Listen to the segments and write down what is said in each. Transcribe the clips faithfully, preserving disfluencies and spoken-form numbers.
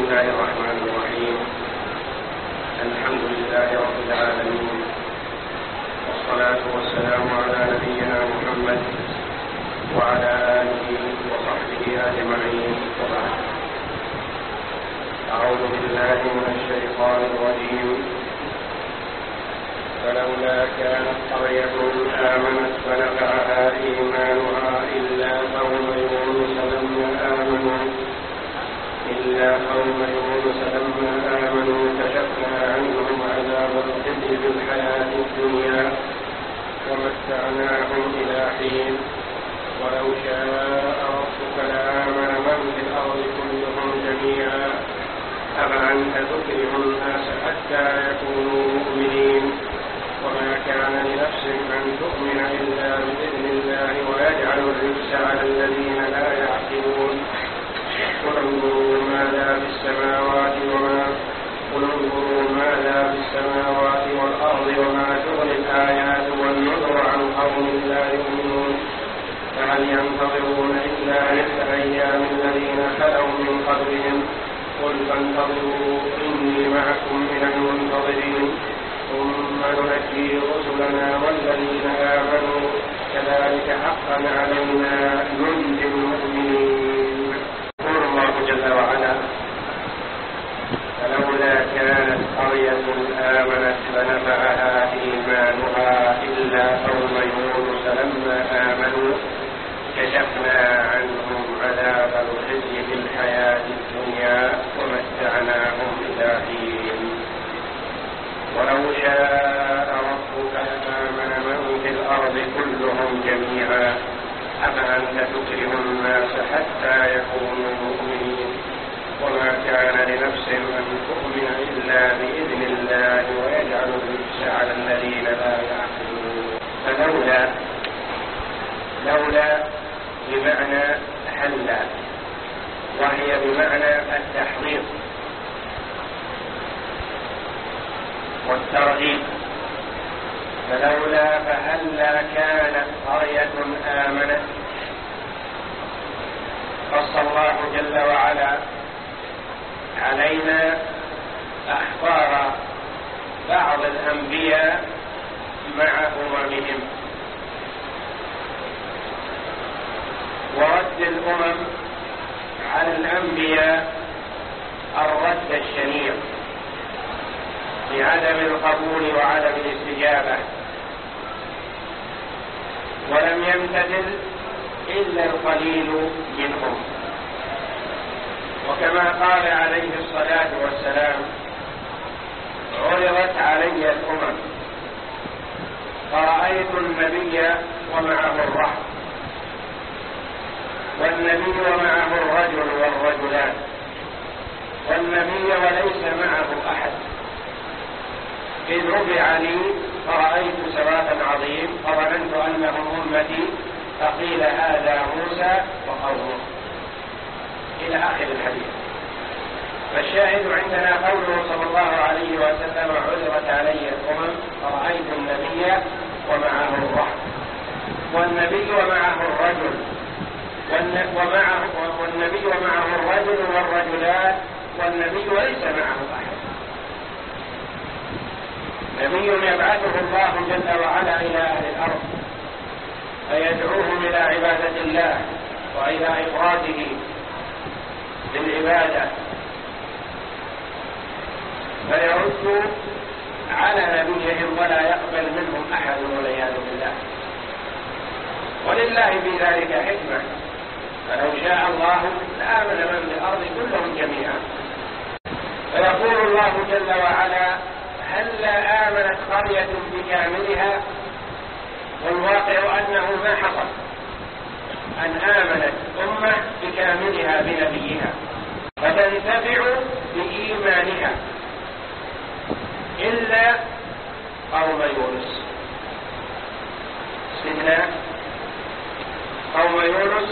الله الرحمن الرحيم. الحمد لله رب العالمين، والصلاة والسلام على نبينا محمد وعلى آله وصحبه أجمعين، وبعد. أعوذ بالله من الشيطان الرجيم. فلولا كانت قرية آمنت فنفعها إيمانها إلا قوم يونس لما آمنوا إلا قوم يونس لما آمنوا كشفنا عنهم عذاب الخزي في الحياة الدنيا ومتعناهم إلى حين ولو شاء ربك لآمن من في الأرض كلهم جميعا أفأنت تكره الناس حتى يكونوا مؤمنين وما كان لنفس أن تؤمن إلا بإذن الله ويجعل الرجس على الذين لا يعقلون. قل انظروا ماذا في السماوات وما قل انظروا ماذا في السماوات والأرض وما تغني الآيات والنذر عن قوم لا يؤمنون فهل ينتظرون إلا مثل أيام الذين خلوا من قبلهم قل فانتظروا إني معكم من المنتظرين ثم ننجي رسلنا والذين آمنوا كذلك حقا علينا ننجي المؤمنين. يقول الله جل وعلا: فلولا كانت قرية آمنت فنفعها إيمانها إلا قوم يونس لما آمنوا كشفنا عنهم عذاب الخزي في الحياة الدنيا ومتعناهم إلى حين ولو شاء ربك لآمن من في الأرض كلهم جميعا أفأنت تكره الناس حتى يكونوا مؤمنين وما كان لنفس أن تؤمن إلا بإذن الله ويجعل الرجس على الذين لا يعقلون. فلولا لولا بمعنى هلا، وهي بمعنى التحريض والترغيب. فلولا فهلا كانت قرية آمنت. قص الله جل وعلا علينا أخبار بعض الأنبياء مع أممهم ورد الأمم على الأنبياء الرد الشنيع بعدم القبول وعدم الاستجابة، ولم يمتثل إلا القليل منهم. وكما قال عليه الصلاة والسلام: عرضت علي الأمم فرأيت النبي ومعه الرهط والنبي ومعه الرجل والرجلان والنبي وليس معه أحد. إذ رفع لي فرأيت سوادا عظيم فظننت أنهم أمتي فقيل هذا موسى وقومه، إلى آخر الحديث. فالشاهد عندنا قوله صلى الله عليه وسلم: عرضت علي الأمم فرأيت النبي ومعه الرهط والنبي ومعه الرجل ومعه والنبي ومعه الرجل والرجلان والنبي وليس معه أحد. نبي يبعثه الله جل وعلا إلى أهل الأرض فيدعوهم إلى عبادة الله وإلى إفراده بالعبادة، فيرد على نبيهم ولا يقبل منهم أحد والعياذ بالله. ولله في ذلك حكمة، فلو شاء الله لآمن من في الأرض كلهم جميعا. فيقول الله جل وعلا: هلا آمنت قرية بكاملها؟ والواقع أنه ما حصل أن آمنت أمة بكاملها بنبيها فتنتفع بإيمانها إلا قوم يونس. استثناء قوم يونس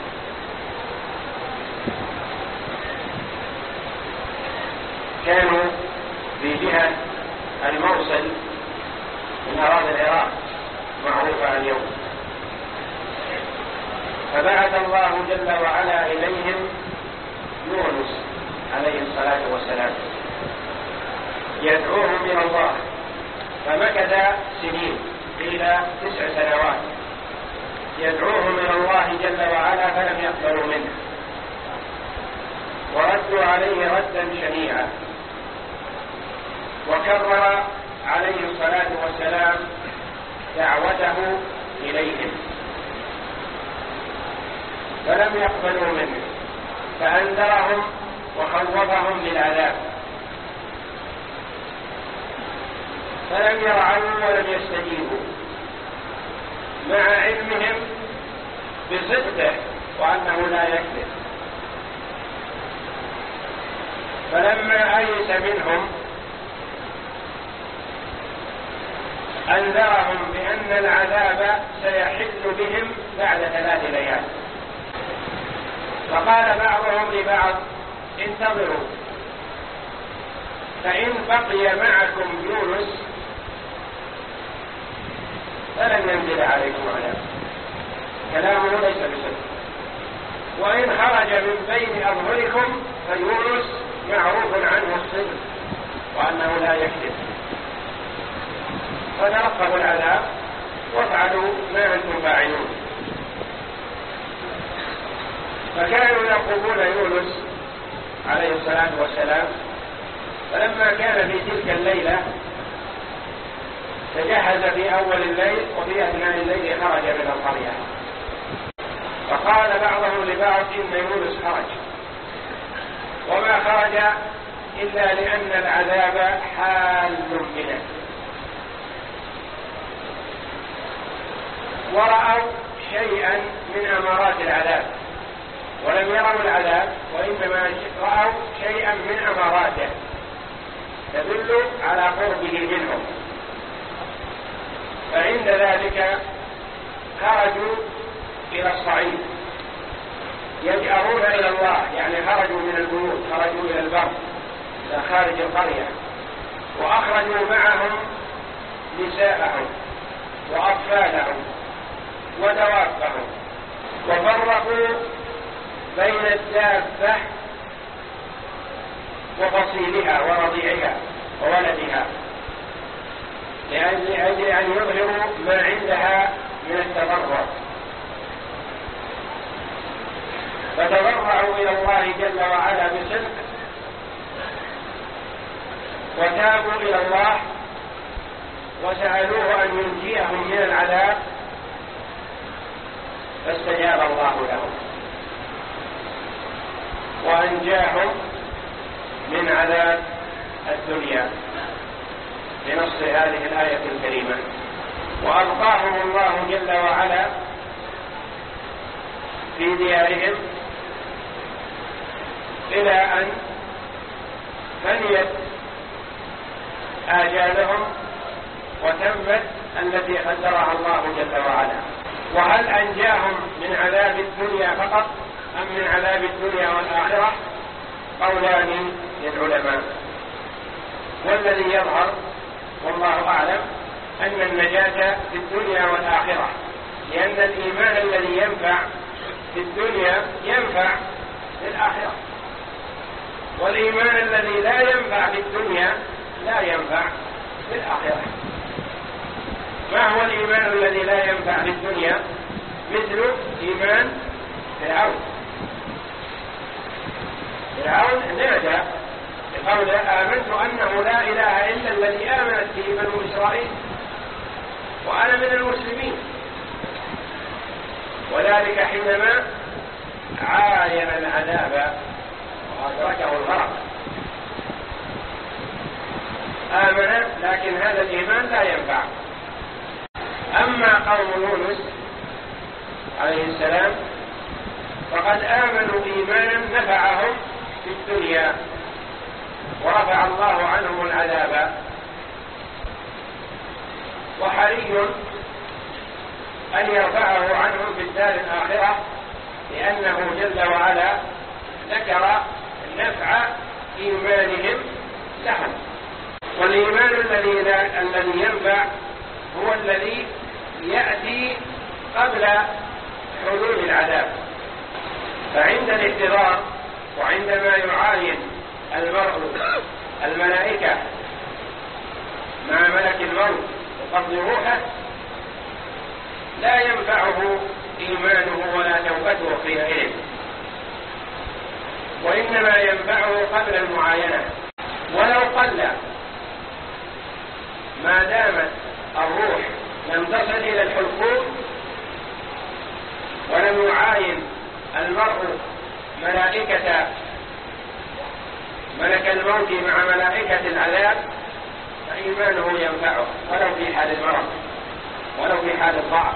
كانوا في جهة الموصل من أراضي العراق معروفة اليوم، فبعث الله جل وعلا إليهم يونس عليه الصلاة الصلاة والسلام يدعوهم إلى الله، فمكث سنين إلى تسع سنوات يدعوهم إلى الله جل وعلا فلم يقبلوا منه، وردوا عليه ردا شنيعا، وكرر عليه الصلاة والسلام دعوته إليهم فلم يقبلوا منه، فأنذرهم وخوفهم بالعذاب، فلم يرعوا ولم يستجيبوا مع علمهم بصدقه وأنه لا يكذب. فلما أيس منهم أنذرهم بأن العذاب سيحل بهم بعد ثلاث ليال، فقال بعضهم لبعض انتظروا فإن بقي معكم يونس فلن ينزل عليكم عذاب. كلامه ليس بصدق. وإن خرج من بين أظهركم فيونس معروف عنه الصدق وأنه لا يكذب، فترقبوا العذاب وافعلوا ما أنتم فاعلون. فكانوا يرقبون يونس عليه الصلاة والسلام، فلما كان في تلك الليلة تجهز في أول الليل، وفي أثناء الليل خرج من القرية، فقال بعضهم لبعض إن يونس خرج، وما خرج إلا لأن العذاب حال بنا. ورأوا شيئا من أمارات العذاب، ولم يروا العذاب وإنما رأوا شيئا من أماراته تدل على قربه منهم، فعند ذلك خرجوا إلى الصعيد يجأرون إلى الله، يعني خرجوا من البيوت، خرجوا إلى البر إلى خارج القرية، وأخرجوا معهم نساءهم وأطفالهم ودوابهم، وفرقوا بين الدابة وفصيلها ورضيعها وولدها لأجل أن يظهروا ما عندها من التضرع، فتضرعوا إلى الله جل وعلا بصدق وتابوا إلى الله وسألوه أن ينجيهم من العذاب، فاستجاب الله لهم وأنجاهم من عذاب الدنيا بنص هذه الآية الكريمة، وأبقاهم الله جل وعلا في ديارهم إلى أن فنيت آجالهم وتمت التي قدرها الله جل وعلا. وهل أنجاهم من عذاب الدنيا فقط أم من عذاب الدنيا والآخرة؟ قولان للعلماء، والذي يظهر والله أعلم أن النجاة في الدنيا والآخرة، لأن الإيمان الذي ينفع في الدنيا ينفع في الآخرة، والإيمان الذي لا ينفع في الدنيا لا ينفع في الآخرة. ما هو الإيمان الذي لا ينفع في الدنيا؟ مثل إيمان فرعون. فرعون نادى بقول آمنت أنه لا إله إلا الذي آمنت به بنو إسرائيل وأنا من المسلمين، وذلك حينما عاين العذاب وأدركه الغرق. آمن لكن هذا الإيمان لا ينفع. أما قوم يونس عليه السلام فقد آمنوا إيمانا نفعهم في الدنيا ورفع الله عنهم العذاب، وحري أن يرفعه عنهم في الدار الآخرة، لأنه جل وعلا ذكر نفع إيمانهم لهم. والإيمان الذي الذي ينفع هو الذي يأتي قبل حلول العذاب، فعند الاحتضار وعندما يعاين الموت ينفعه إيمانه ولا توبته حينئذ، وإنما ينفعه قبل المعاينة. ولو قل ما دامت الروح لم تصل إلى الحلقوم ولم يعاين المرء ملائكة ملك الموت مع ملائكة العذاب فإيمانه ينفعه ولو في حال المرض ولو في حال الضعف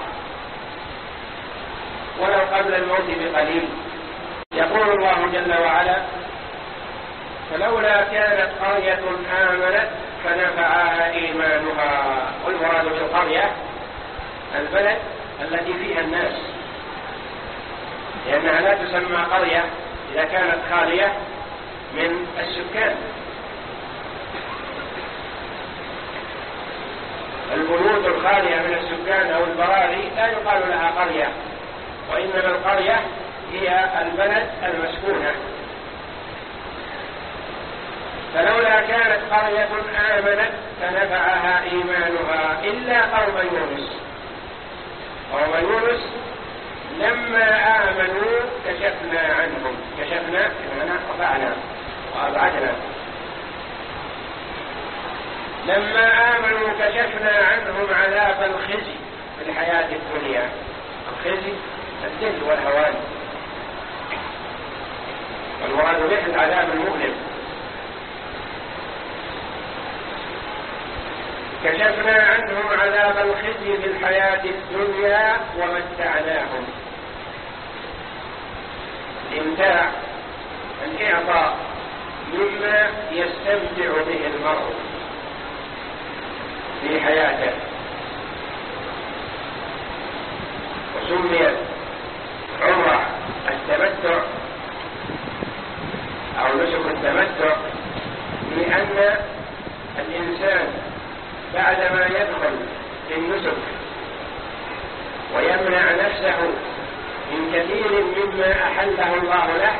ولو قبل الموت بقليل. يقول الله جل وعلا: فلولا كانت قرية آمنت فنفعها إيمانها. والمراد بالقرية البلد التي فيها الناس، لأنها لا تسمى قرية إذا كانت خالية من السكان. البيوت الخالية من السكان أو البراري لا يقال لها قرية، وإنما القرية هي البلد المسكونة. فلولا كانت قرية آمنت فنفعها إيمانها إلا قوم يونس. قوم يونس لما آمنوا كشفنا عنهم، كشفنا يعني رفعنا وأبعدنا. لما آمنوا كشفنا عنهم عذاب الخزي في الحياة الدنيا. الخزي الذل والهوان، والمراد به العذاب المؤلم. كشفنا عنهم عذاب الخزي في الحياة الدنيا ومتعناهم. الإمتاع الإعطاء مما يستمتع به المرء في حياته، وسميت عمرة التمتع أو نسك التمتع لأن الإنسان بعدما يدخل في النسك ويمنع نفسه من كثير مما أحله الله له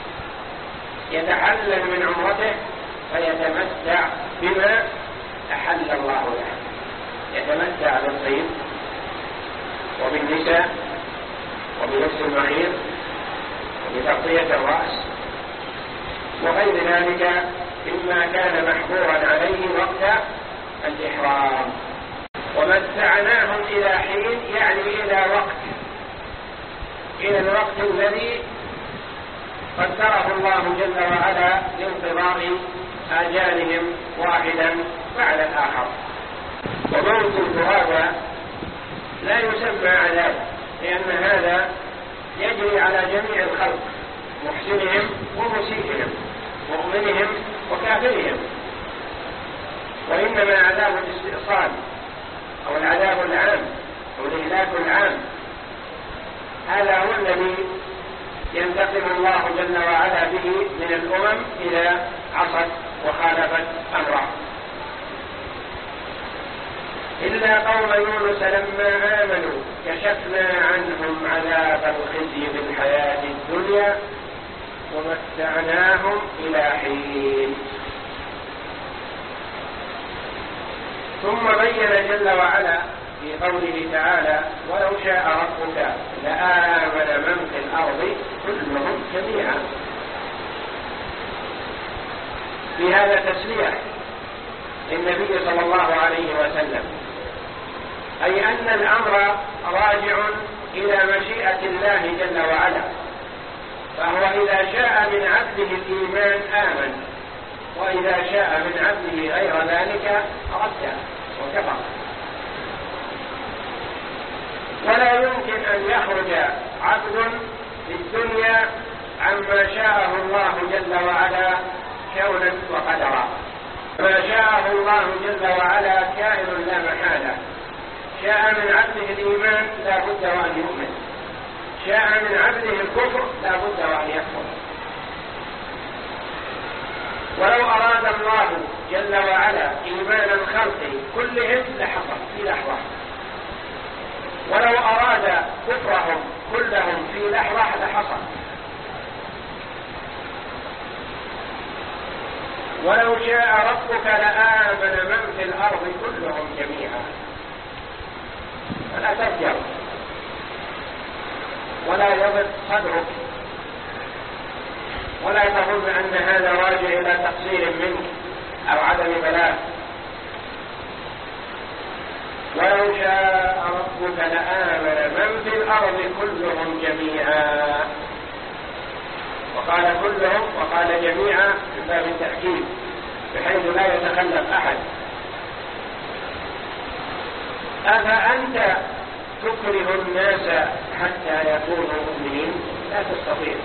يتحلل من عمرته فيتمتع بما أحل الله له. يتمتع بالطيب وبالنساء وبلبس المخيط وبتغطية الرأس وغير ذلك مما كان محظورا عليه وقت الإحرام. ومتعناهم إلى حين يعني إلى وقت، إلى الوقت الذي قدره الله جل وعلا لانقضاء آجالهم واحدا بعد الآخر. وموت الغرابة لا يسمى عذاب، لأن هذا يجري على جميع الخلق، محسنهم ومسيئهم، مؤمنهم وكافرهم. وإنما عذاب الاستئصال أو العذاب العام أو الإهلاك العام هذا هو الذي ينتقم الله جل وعلا به من الأمم إذا عصت وخالفت أمره. إلا قوم يونس لما آمنوا كشفنا عنهم عذاب الخزي في الحياة الدنيا ومتعناهم إلى حين. ثم بين جل وعلا في قوله تعالى: ولو شاء ربك لآمن من في الأرض كلهم جميعا. في هذا تسلية للنبي صلى الله عليه وسلم، أي أن الأمر راجع إلى مشيئة الله جل وعلا، فهو إذا شاء من عبده الإيمان آمن، وإذا شاء من عبده غير ذلك رد وكفر. ولا يمكن أن يخرج عبد في الدنيا عما شاءه الله جل وعلا كونا وقدرا. ما شاءه الله جل وعلا كائن لا محالة. شاء من عبده الإيمان لا بد وأن يؤمن، شاء من عبده الكفر لا بد وأن يكفر. ولو أراد الله جل وعلا إيمان الخلق كلهم لحصل في لحظة، ولو أراد كفرهم كلهم في لحظة لحصل. ولو شاء ربك لآمن من في الأرض كلهم جميعا. فلا ترجع ولا يضق صدرك، ولا تظن أن هذا راجع إلى تقصير منك أو عدم بلاغ. ولو شاء ربك لآمن من في الأرض كلهم جميعا. وقال كلهم وقال جميعا من باب التأكيد بحيث لا يتخلف أحد. أفأنت تكره الناس حتى يكونوا مؤمنين؟ لا تستطيع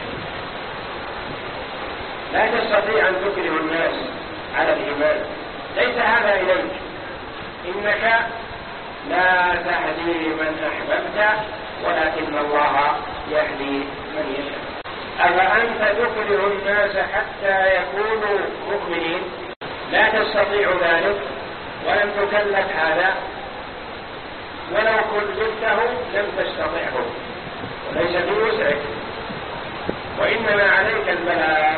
لا تستطيع أن تكره الناس على الإيمان، ليس هذا إليك، إنك لا تهدي من أحببت ولكن الله يهدي من يشاء. أفأنت تكره الناس حتى يكونوا مؤمنين؟ لا تستطيع ذلك ولم تكلف هذا، ولو كلفته لم تستطعه، وليس في وسعك، وإنما عليك البلاغ.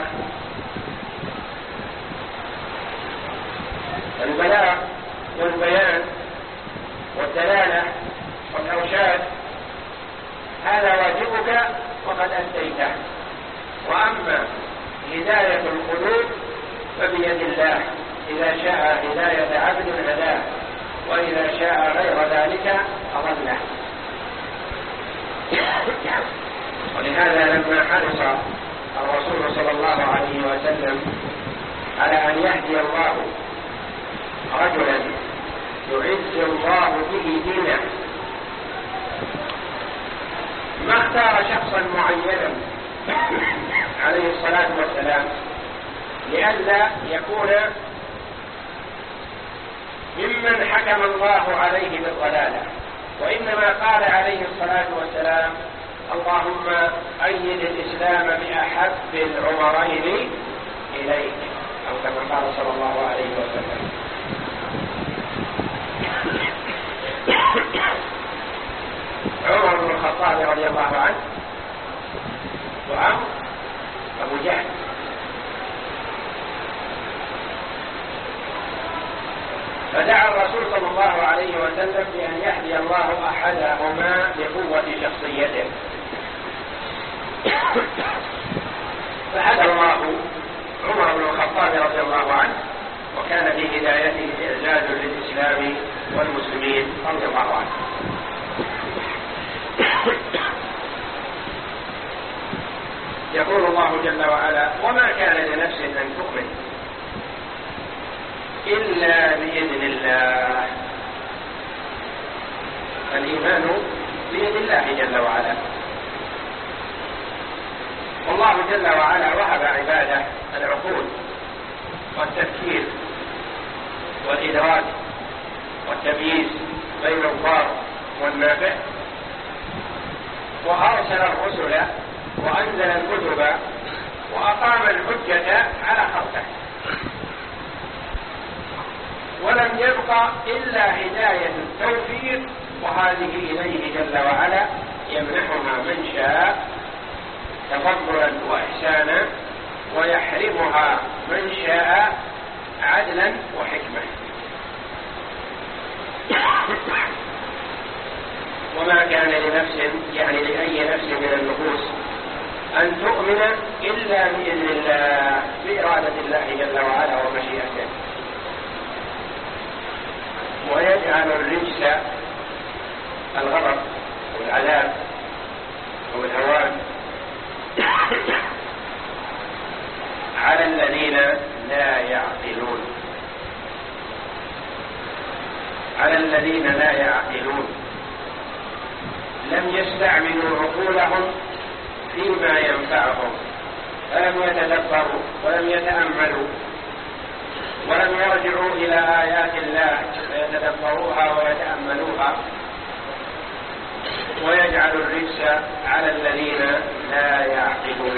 البلاغ والبيان والدلالة والإرشاد هذا واجبك وقد أديته. وأما هداية القلوب فبيد الله، إذا شاء هداية عبد هداه، وإذا شاء غير ذلك أضله. ولهذا لما حرص الرسول صلى الله عليه وسلم على أن يهدي الله رجلا يعز الله به دينه، ما اختار شخصا معينا عليه الصلاة والسلام لئلا يكون ممن حكم الله عليه بالضلالة، وإنما قال عليه الصلاة والسلام: اللهم أيد الإسلام بأحب العمرين إليك، أو كما قال صلى الله عليه وسلم. عمر بن الخطاب رضي الله عنه وعمر أبو جهل، فدعا الرسول صلى الله عليه وسلم بأن يهدي الله أحدهما لقوة شخصيته، فهدى الله عمر بن الخطاب رضي الله عنه، وكان في هدايته إعزاز للإسلام والمسلمين رضي الله عنه. يقول الله جل وعلا: وما كان لنفس أن تؤمن إلا بإذن الله. الإيمان بيد الله جل وعلا، والله جل وعلا وهب عباده العقول والتفكير والإدراك والتمييز بين الضار والنافع، وأرسل الرسل وأنزل الكتب وأقام الحجة على خلقه، ولم يبق إلا هداية التوفيق، وهذه إليه جل وعلا يمنحها من شاء تفضلا وإحسانا، ويحرمها من شاء عدلا وحكمة. وما كان لنفس، يعني لأي نفس من النفوس، أن تؤمن إلا بإذن الله، بإرادة الله جل وعلا ومشيئته. ويجعل الرجس الغضب والعذاب والهوان على الذين لا يعقلون، على الذين لا يعقلون، لم يستعملوا عقولهم فيما ينفعهم، فلم يتدبروا ولم يتأملوا ولم يرجعوا إلى آيات الله فيتدبروها ويتأملوها. ويجعل الرجس على الذين لا يعقلون.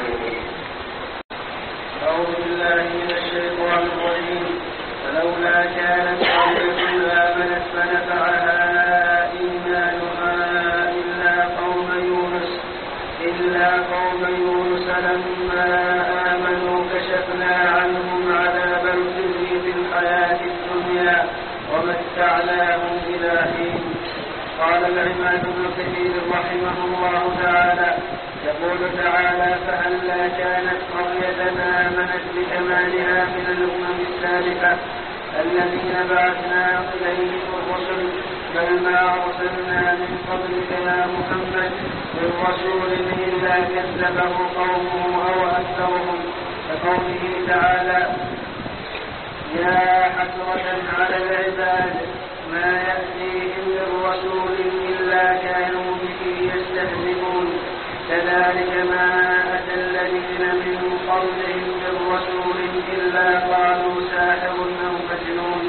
أعوذ بالله من الشيطان الرجيم. فلولا كانت قرية آمنت فنفعها إيمانها إلا قوم يونس إلا قوم يونس لما آمنوا كشفنا عنهم عذاب الخزي في الحياة الدنيا ومتعناهم إلى حين قال العماد بن كثير رحمه الله تعالى: يقول تعالى: فهلا كانت قرية آمنت بكمالها من الأمم السابقة الذين بعثنا إليهم الرسل، بل ما أرسلنا من قبلك يا محمد من رسول إلا كذبه قومه أو أكثرهم، كقوله تعالى: يا حسرة على العباد ما يأتيهم من رسول إلا كانوا به يستهزئون، كذلك ما أتى الذين من قبلهم من رسول إلا قالوا ساحر أو مجنون.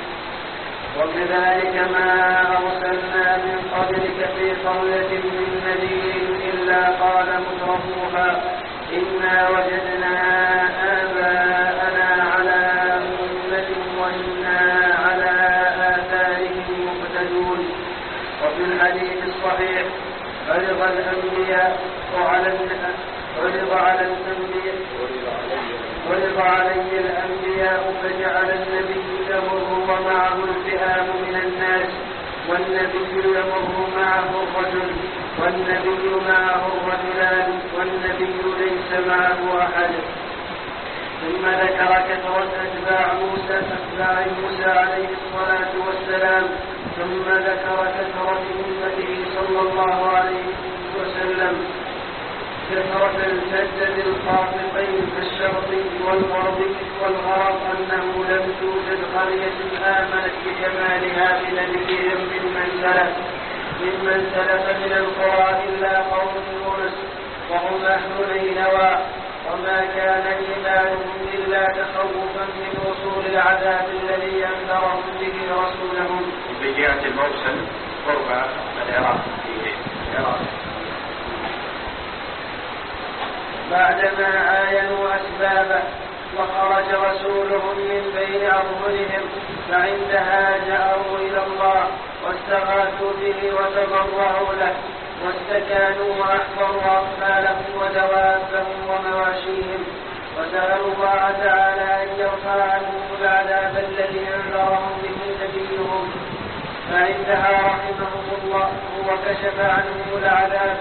وكذلك ما أرسلنا من قبلك في قرية من نذير إلا قال مترفوها إنا وجدنا آباءنا على أمة وإنا على آثارهم مقتدون. وفي الحديث الصحيح: عرض الأنبياء وعلى عرض على الأنبياء عرض علي الأنبياء فجعل النبي يمر ومعه الفئام من الناس، والنبي يمر معه الرجل، والنبي معه الرجلان، والنبي ليس معه أحد. ثم ذكر كثرة أتباع موسى أتباع موسى عليه الصلاة والسلام، ثم ذكر كثرة أمته صلى الله عليه وسلم، كثرة الجد الخاطئين في الشرق والغرب والغرب، أنه لم توجد قرية آمنت بكمالها بنبيهم ممن سلف ممن سلف من القرى إلا قوم يونس وهم أهل نينوى، وما كان إيمانهم إلا تخوفا من وصول العذاب الذي أنذرهم به رسولهم. بجهة الموصل قرب العراق في العراق. بعدما عاينوا أسبابه وخرج رسولهم من بين أظهرهم، فعندها جاءوا إلى الله واستغاثوا به وتضرعوا له، واستكانوا وأحضروا أطفالهم ودوابهم ومواشيهم، وسألوا الله تعالى أن يرفع عنهم العذاب الذي أنذرهم به نبيهم، فعندها رحمهم الله وكشف عنهم العذاب،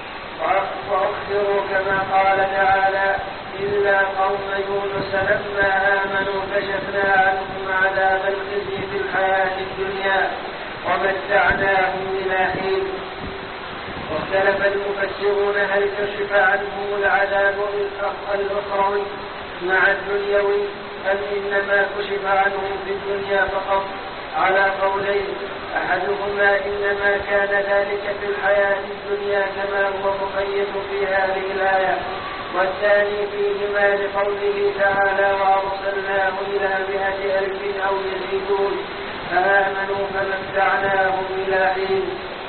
وأخبروا كما قال تعالى: إلا قوم يونس لما آمنوا كشفنا عنهم عذاب الخزي في الحياة الدنيا ومتعناهم إلى حين. واختلف المفسرون هل كشف عنهم العذاب الأخروي مع الدنيوي أم إنما كشف عنهم في الدنيا فقط، على قولين: أحدهما إنما كان ذلك في الحياة الدنيا كما هو مقيد في هذه الآية، والثاني فيهما لقوله تعالى: وأرسلناه إلى مئة ألف أو يزيدون فآمنوا فمتعناهم إلى حين،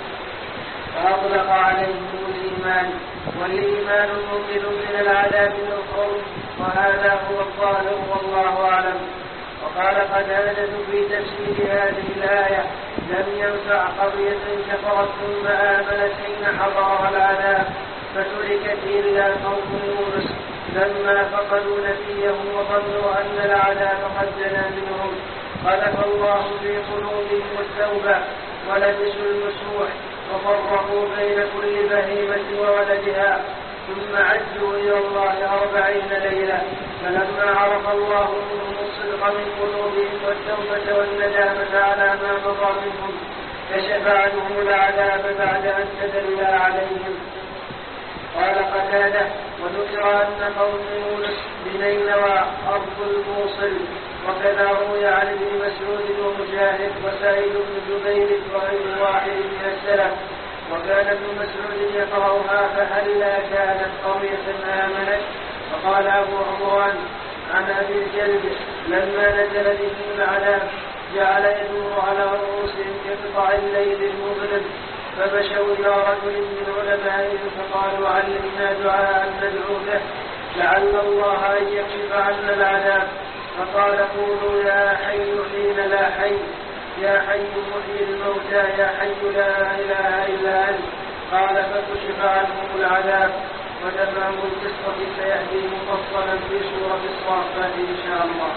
فأطلق عليهم الإيمان، والإيمان ممكن من العذاب الأخروي، وهذا هو الظاهر والله أعلم. وقال قتادة في تفسير هذه الآية: لم ينفع قرية كفرت ثم آمنت حين حضرها العذاب فتركت إلا قوم يونس لما فقدوا نبيهم وظنوا أن العذاب قد جنى منهم، قذف الله في قلوبهم التوبة ولبسوا المسوح وفرقوا بين كل بهيمة وولدها، ثم عجوا إلى الله أربعين ليلة، فلما عرف الله منهم الصدق من قلوبهم والتوبة والندامة على ما مضى منهم كشف عنهم العذاب بعد أن تدلى عليهم. قال قتادة: وذكر أن قوم يونس بنينوى أرض الموصل، وكذا روي عن ابن مسعود ومجاهد وسعيد بن جبير وغير واحد من السلف. وكان ابن مسعود يقرأها: فهلا كانت قرية آمنت. فقال أبو عمران عن أبي الجلد: لما نزل بهم العذاب جعل يدور على رؤوسهم كقطع الليل المظلم، فمشوا إلى رجل من علمائهم فقالوا: علمنا دعاء ندعو به لعل الله أن يكشف عنا العذاب. فقال: قولوا يا حي حين لا حي، يا حي محيي الموتى، يا حي لا إله إلا أنت. قال: فكشف عنهم العذاب. وتمام القصة سيأتي مفصلا في سورة الصافات إن شاء الله.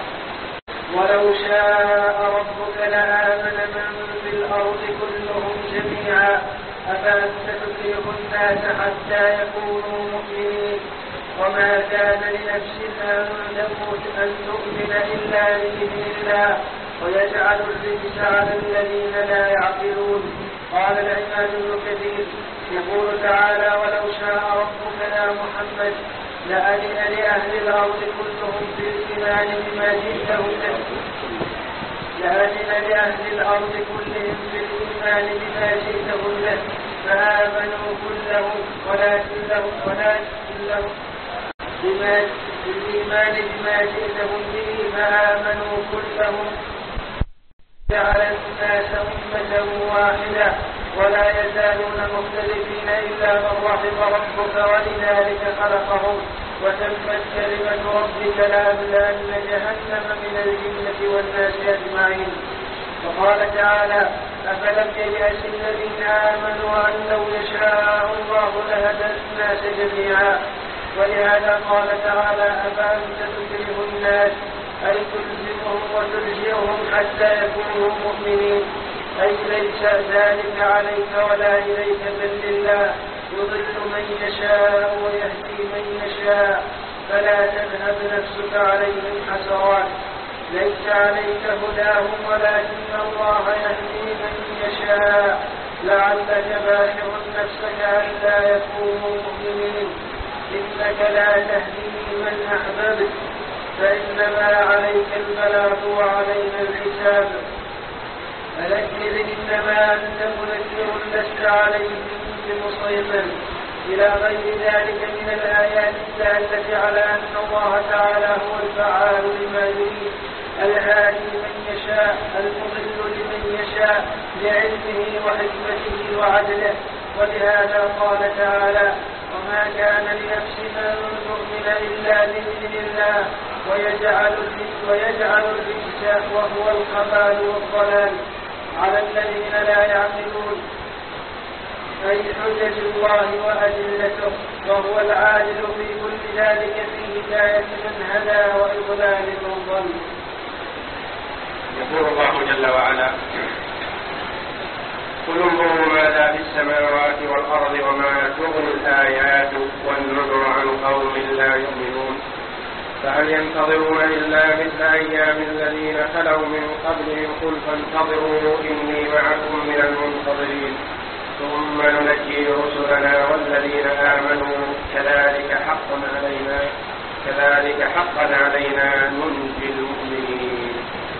ولو شاء ربك لآمن من في الأرض كلهم جميعا أفأنت تكره الناس حتى يكونوا مؤمنين وما كان لنفس أن تموت أن تؤمن إلا بإذن الله ويجعل الرجس على الذين لا يعقلون. قال العماد بن كثير يقول تعالى ولو شاء ربك يا محمد لأذن لأهل الأرض كلهم في الإيمان بما جئته به لأذن لأهل الأرض كلهم في الإيمان بما جئته به فآمنوا كلهم ولكن لهم ولكن لهم بما بالإيمان بما جئتهم به فآمنوا كلهم جعل الناس أمة واحدة ولا يزالون مختلفين إلا من رحم ربك ولذلك خلقهم وتمت كلمة ربك لأملأن جهنم من الجنة والناس أجمعين. وقال تعالى أفلم ييأس الذين آمنوا أن لو يشاء الله لهدى الناس جميعا. ولهذا قال تعالى أفأنت تكره الناس أي تلزمهم وتلجئهم حتى يكونوا مؤمنين أي ليس ذلك عليك ولا إليك بل لله يضل من يشاء ويهدي من يشاء فلا تذهب نفسك عليهم حسرات ليس عليك هداهم ولكن الله يهدي من يشاء لعلك باخع نفسك ألا يكونوا مؤمنين إنك لا تهدي من أحببت فإنما عليك البلاغ وعلينا الحساب فذكر إنما أنت مذكر لست عليهم بمسيطر إلى غير ذلك من الآيات الدالة على أن الله تعالى هو الفعال لما يريد الهادي من يشاء المضل لمن يشاء بعلمه وحكمته وعدله. ولهذا قال تعالى وما كان لنفس أن تؤمن إلا بإذن الله ويجعل ويجعل الرجس وهو الخبال والضلال على الذين لا يعقلون أي حجج الله وأدلته وهو العادل في كل ذلك في هداية من هدى وإضلال من ضل. يقول الله جل وعلا قل انظروا ماذا في السماوات والأرض وما تغني الآيات والنذر عن قوم لا يؤمنون فهل ينتظرون إلا مثل أيام الذين خلوا من قبلهم قل فانتظروا إني معكم من المنتظرين ثم ننجي رسلنا والذين آمنوا كذلك حقا علينا كذلك حقا علينا ننجي المؤمنين.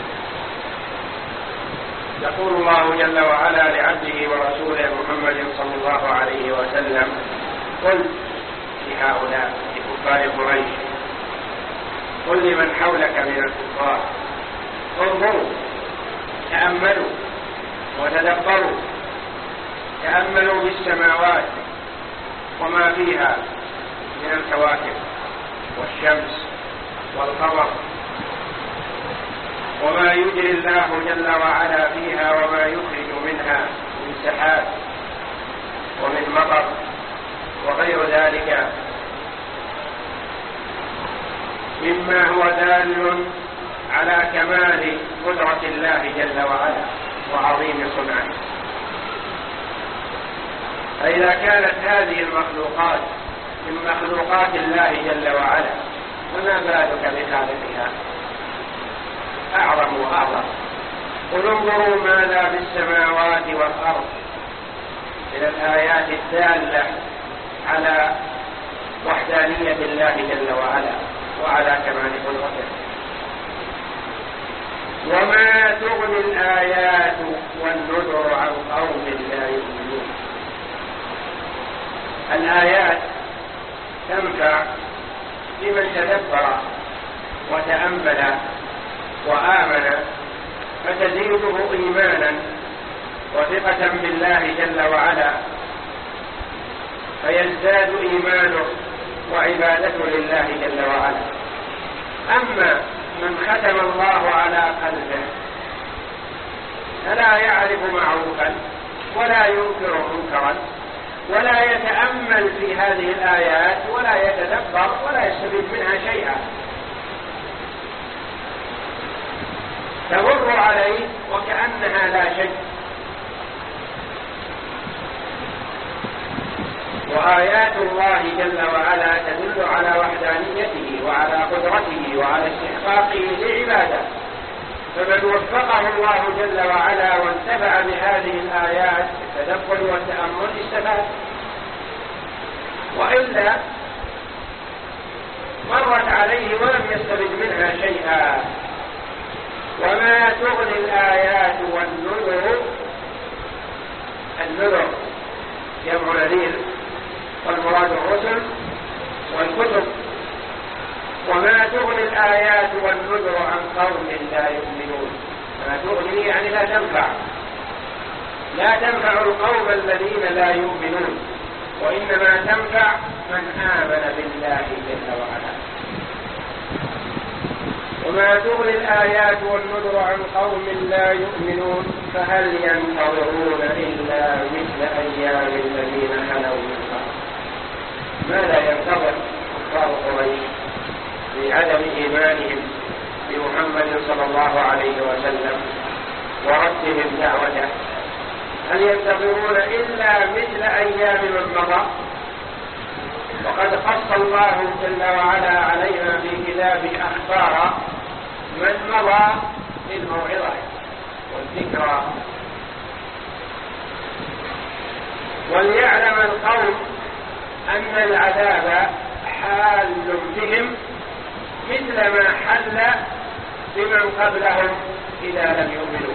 يقول الله جل وعلا لعبده ورسوله محمد صلى الله عليه وسلم قل لهؤلاء لكفار قريش قل لمن حولك من الكفار انظروا تأملوا وتدبروا تأملوا بالسماوات وما فيها من الكواكب والشمس والقمر وما يجري الله جل وعلا فيها وما يخرج منها من سحاب ومن مطر وغير ذلك مما هو دال على كمال قدرة الله جل وعلا وعظيم صنعه. فإذا كانت هذه المخلوقات من مخلوقات الله جل وعلا فما بالك بخالقها أعظم وأعظم. قل انظروا ماذا في السماوات والأرض من الآيات الدالة على وحدانية الله جل وعلا وعلى كمال قدرته وما تغني الآيات والنذر عن قوم لا يؤمنون. الآيات تنفع لمن تدبر وتأمل وآمن فتزيده إيمانا وثقة بالله جل وعلا فيزداد إيمانه وعبادته لله جل وعلا. أما من ختم الله على قلبه فلا يعرف معروفا ولا ينكر منكرا ولا يتأمل في هذه الآيات ولا يتدبر ولا يستفيد منها شيئا تمر عليه وكأنها لا شيء. وآيات الله جل وعلا تدل على وحدانيته وعلى قدرته وعلى استحقاقه لعباده، فمن وفقه الله جل وعلا وانتفع بهذه الآيات بالتدبر والتأمل استفاد، وإلا مرت عليه ولم يستفد منها شيئا. وما تغني الآيات والنذر، النذر جمع نذير والمراد الرسل والكتب، وما تغني الآيات والنذر عن قوم لا يؤمنون. ما تغني يعني لا تنفع، لا تنفع القوم الذين لا يؤمنون، وإنما تنفع من آمن بالله جل وعلا. وما تغني الآيات والنذر عن قوم لا يؤمنون فهل ينتظرون إلا مثل أيام الذين خلوا من قبل. ماذا ينتظر كفار قريش بعدم إيمانهم بمحمد صلى الله عليه وسلم وردهم دعوته؟ هل ينتظرون إلا مثل أيام من مضى؟ وقد قص الله جل وعلا علينا في كتابه أخبار من مضى بالموعظة والذكرى، وليعلم القوم أن العذاب حال بهم مثل ما حل بمن قبلهم إذا لم يؤمنوا.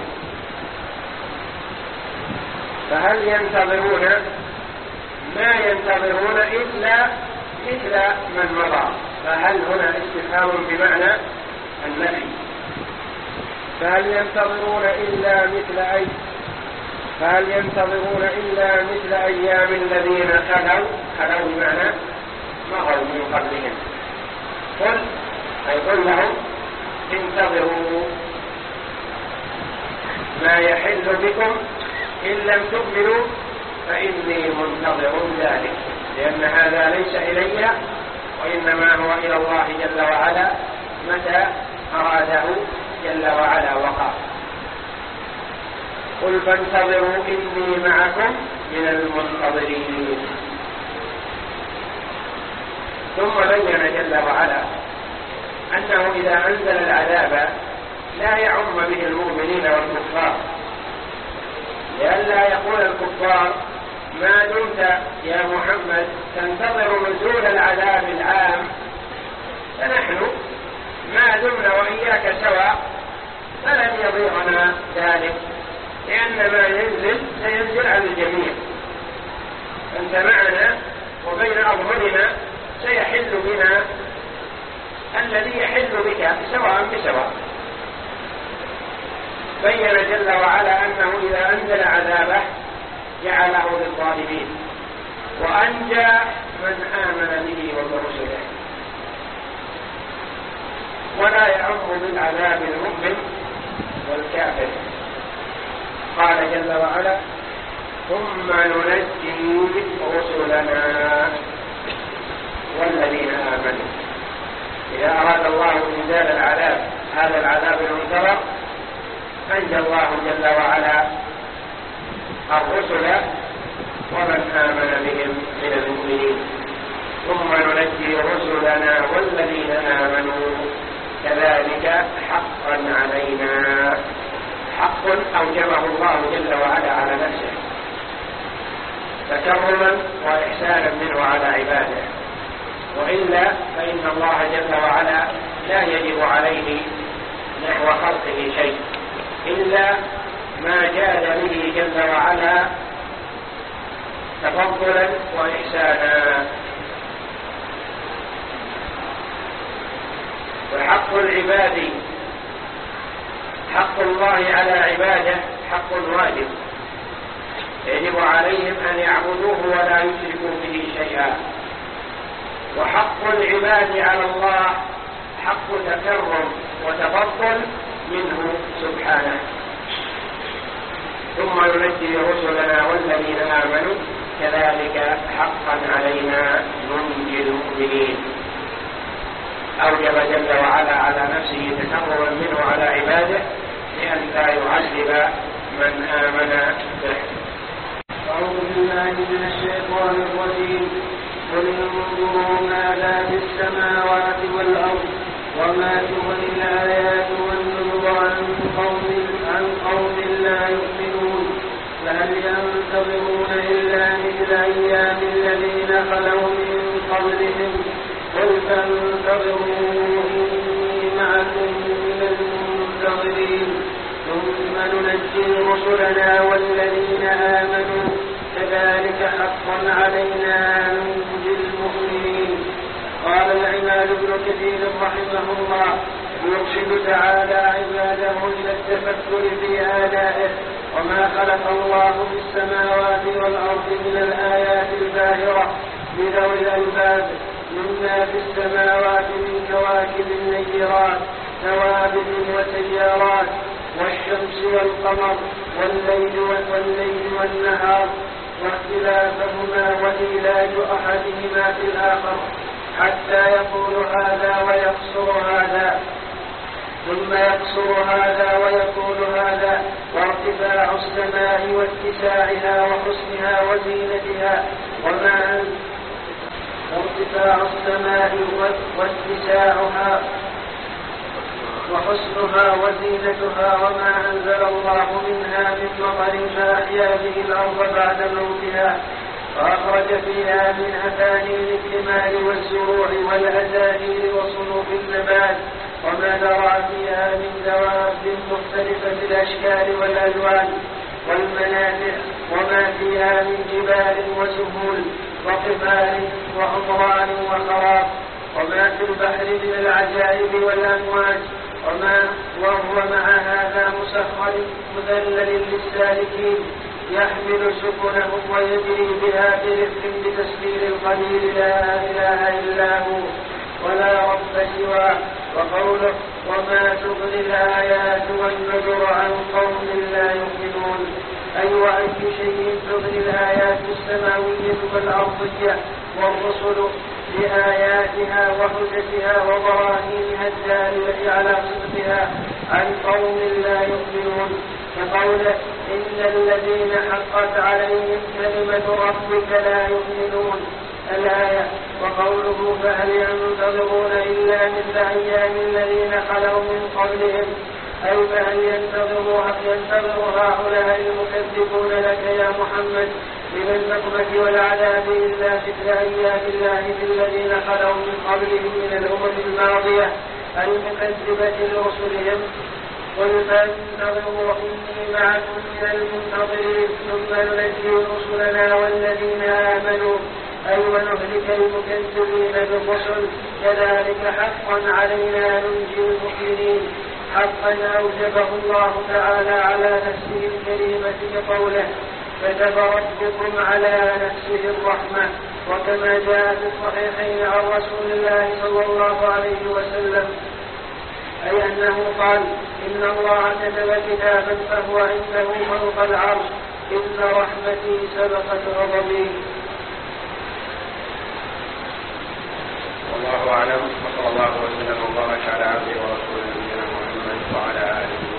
فهل ينتظرون؟ ما ينتظرون إلا مثل من مضى. فهل هنا استفهام بمعنى النفي. فهل ينتظرون إلا مثل أي فهل ينتظرون إلا مثل أيام الذين خلوا خلوا بمعنى مضوا من قبلهم. قل أي قل لهم انتظروا ما يحل بكم إن لم تؤمنوا فإني منتظر ذلك، لأن هذا ليس إلي وإنما هو إلى الله جل وعلا متى أراده جل وعلا وقع. قل فانتظروا إني معكم من المنتظرين. ثم بين جل وعلا أنه إذا أنزل العذاب لا يعم به المؤمنين والكفار، لئلا يقول الكفار ما دمت يا محمد تنتظر نزول العذاب العام فنحن ما دمنا وإياك سواء فلن يضيعنا ذلك، لأن ما ينزل سينزل على الجميع، أنت معنا وبين أظهرنا سيحل بنا الذي يحل بك سواء بسواء. بين جل وعلا أنه إذا أنزل عذابه جعله للظالمين وأنجى من آمن به وبرسله، ولا يعم بالعذاب المؤمن والكافر. قال جل وعلا ثم ننجي رسلنا والذين آمنوا. إذا أراد الله إنزال العذاب هذا العذاب المنتظر أنجى الله جل وعلا الرسل ومن آمن بهم من المؤمنين. ثم ننجي رسلنا والذين آمنوا كذلك حقا علينا. حق أوجبه الله جل وعلا على نفسه تكرما وإحسانا منه على عباده، وإلا فإن الله جل وعلا لا يجب عليه نحو خلقه شيء إلا ما جاد به جل وعلا تفضلا وإحسانا. وحق العباد حق الله على عباده حق واجب يجب عليهم أن يعبدوه ولا يشركوا به شيئا، وحق العباد على الله حق تكرم وتفضل منه سبحانه. ثم ننجي رسلنا والذين آمنوا كذلك حقا علينا ننجي المؤمنين. أوجب جل وعلا على نفسه تكرما منه على عباده لئلا يعذب من آمن به. أعوذ بالله من الشيطان الرجيم. قل انظروا ماذا في السماوات والأرض وما تغني الآيات والنذر عن قوم عن قوم لا يؤمنون فهل ينتظرون إلا مثل أيام الذين خلوا من قبلهم قل فانتظروا إني معكم من المنتظرين ثم ننجي رسلنا والذين آمنوا كذلك حقا علينا ننجي المؤمنين. قال العماد بن كثير رحمه الله يرشد تعالى عباده إلى التفكر في آلائه وما خلق الله في السماوات والأرض من الآيات الباهرة لذوي الألباب مما في السماوات من كواكب النيرات ثوابت وسيارات والشمس والقمر والليل والليل والنهار واختلافهما وإيلاج أحدهما في الآخر حتى يقول هذا ويقصر هذا ثم يقصر هذا ويقول هذا وارتفاع السماء واتساعها وحسنها وزينتها وما وارتفاع السماء واتساعها وحسنها وزينتها وما أنزل الله منها من مطر فأحيا به الأرض بعد موتها وأخرج فيها من أثاني الثمار والزروع والأزاهير وصنوف النبات وما ذرع فيها من دواب مختلفة الأشكال والألوان والمنافع وما فيها من جبال وسهول وقفار وعمران وخراب وما في البحر من العجائب والأمواج وما وهو مع هذا مسخر مذلل للسالكين يحمل سفنهم ويجري بها برفق بتسخير القدير لا إله إلا هو ولا رب سواه. وقوله وما تغني الآيات والنذر عن قوم لا يؤمنون أي وأي شيء تغني الآيات السماوية والأرضية والرسل بآياتها وحجتها وبراهينها الدالة على صدقها عن قوم لا يؤمنون كقوله إن الذين حقت عليهم كلمة ربك لا يؤمنون الآية. وقوله فهل ينتظرون إلا مثل أيام الذين خلوا من قبلهم أي فهل ينتظر ينتظر هؤلاء المكذبون لك يا محمد من النقمة والعذاب إلا مثل أيام الله في الذين خلوا من قبلهم من الأمم الماضية المكذبة لرسلهم قل فانتظروا إني معكم من المنتظرين ثم ننجي رسلنا والذين آمنوا أي ونهلك المكذبين بالرسل كذلك حقا علينا ننجي المؤمنين حقا أوجبه الله تعالى على نفسه الكريمة بقوله كتب ربكم على نفسه الرحمة وكما جاء في الصحيحين عن رسول الله صلى الله عليه وسلم أي أنه قال إن الله كتب كتابا فهو عنده فوق العرش إن رحمتي سبقت غضبي. والله أعلم وصلى الله وسلم وبارك على عبده ورسوله نبينا محمد وعلى آله